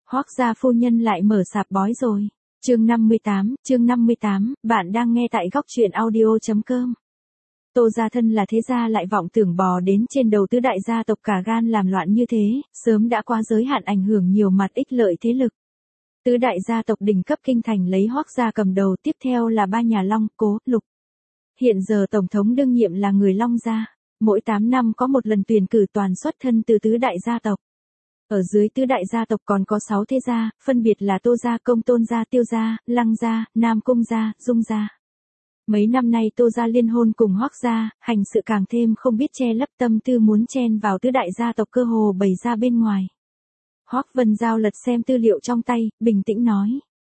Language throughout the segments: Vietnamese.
Hoắc gia phu nhân lại mở sạp bói rồi. Chương 58, bạn đang nghe tại góc truyện audio.com. Tô gia thân là thế gia lại vọng tưởng bò đến trên đầu tứ đại gia tộc cả gan làm loạn như thế, sớm đã qua giới hạn ảnh hưởng nhiều mặt ích lợi thế lực. Tứ đại gia tộc đỉnh cấp kinh thành lấy Hoắc gia cầm đầu, tiếp theo là ba nhà Long, Cố, Lục. Hiện giờ tổng thống đương nhiệm là người Long gia, mỗi 8 năm có một lần tuyển cử toàn xuất thân từ tứ đại gia tộc. Ở dưới tứ đại gia tộc còn có 6 thế gia, phân biệt là Tô gia, Công Tôn gia, Tiêu gia, Lăng gia, Nam Cung gia, Dung gia. Mấy năm nay Tô gia liên hôn cùng Hoắc gia, hành sự càng thêm không biết che lấp, tâm tư muốn chen vào tứ đại gia tộc cơ hồ bày ra bên ngoài. Hoắc Vân Giao lật xem tư liệu trong tay, bình tĩnh nói.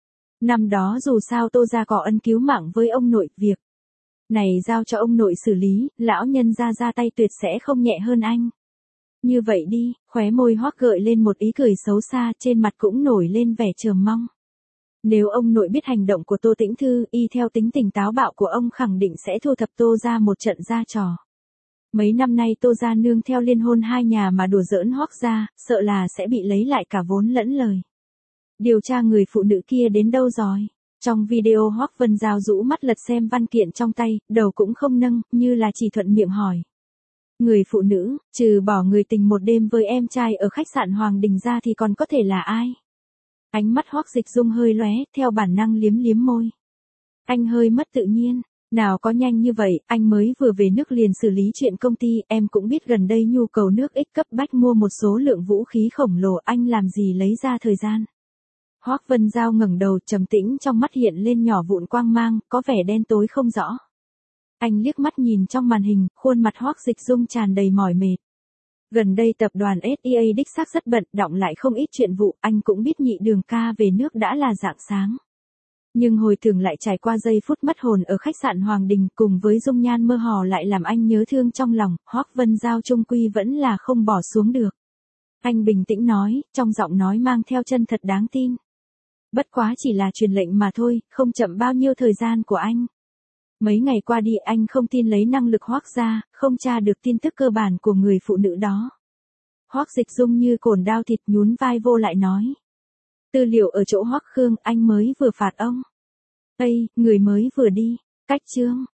Năm đó dù sao Tô gia có ân cứu mạng với ông nội, việc này giao cho ông nội xử lý, lão nhân gia ra tay tuyệt sẽ không nhẹ hơn anh. Như vậy đi, khóe môi Hoắc gợi lên một ý cười xấu xa, trên mặt cũng nổi lên vẻ chờ mong. Nếu ông nội biết hành động của Tô Tĩnh Thư, y theo tính tình táo bạo của ông khẳng định sẽ thu thập Tô gia một trận ra trò. Mấy năm nay Tô gia nương theo liên hôn hai nhà mà đùa giỡn Hoắc gia, sợ là sẽ bị lấy lại cả vốn lẫn lời. Điều tra người phụ nữ kia đến đâu rồi? Trong video Hoắc Vân Giao rũ mắt lật xem văn kiện trong tay, đầu cũng không nâng, như là chỉ thuận miệng hỏi. Người phụ nữ, trừ bỏ người tình một đêm với em trai ở khách sạn Hoàng Đình ra thì còn có thể là ai? Ánh mắt Hoắc Dịch Dung hơi lóe, theo bản năng liếm liếm môi. Anh hơi mất tự nhiên, nào có nhanh như vậy, anh mới vừa về nước liền xử lý chuyện công ty, em cũng biết gần đây nhu cầu nước ích cấp bách mua một số lượng vũ khí khổng lồ, anh làm gì lấy ra thời gian. Hoắc Vân Giao ngẩng đầu, trầm tĩnh, trong mắt hiện lên nhỏ vụn quang mang, có vẻ đen tối không rõ. Anh liếc mắt nhìn trong màn hình, khuôn mặt Hoắc Dịch Dung tràn đầy mỏi mệt. Gần đây tập đoàn SEA đích xác rất bận, đọng lại không ít chuyện vụ, anh cũng biết nhị đường ca về nước đã là rạng sáng. Nhưng hồi tưởng lại trải qua giây phút mất hồn ở khách sạn Hoàng Đình cùng với dung nhan mơ hồ lại làm anh nhớ thương trong lòng, Hoắc Vân Giao trung quy vẫn là không bỏ xuống được. Anh bình tĩnh nói, trong giọng nói mang theo chân thật đáng tin. Bất quá chỉ là truyền lệnh mà thôi, không chậm bao nhiêu thời gian của anh. Mấy ngày qua đi anh không tin lấy năng lực Hoắc gia, không tra được tin tức cơ bản của người phụ nữ đó. Hoắc Dịch Dung như cồn đao thịt nhún vai vô lại nói. Tư liệu ở chỗ Hoắc Khương, anh mới vừa phạt ông. Ây, người mới vừa đi, cách chương.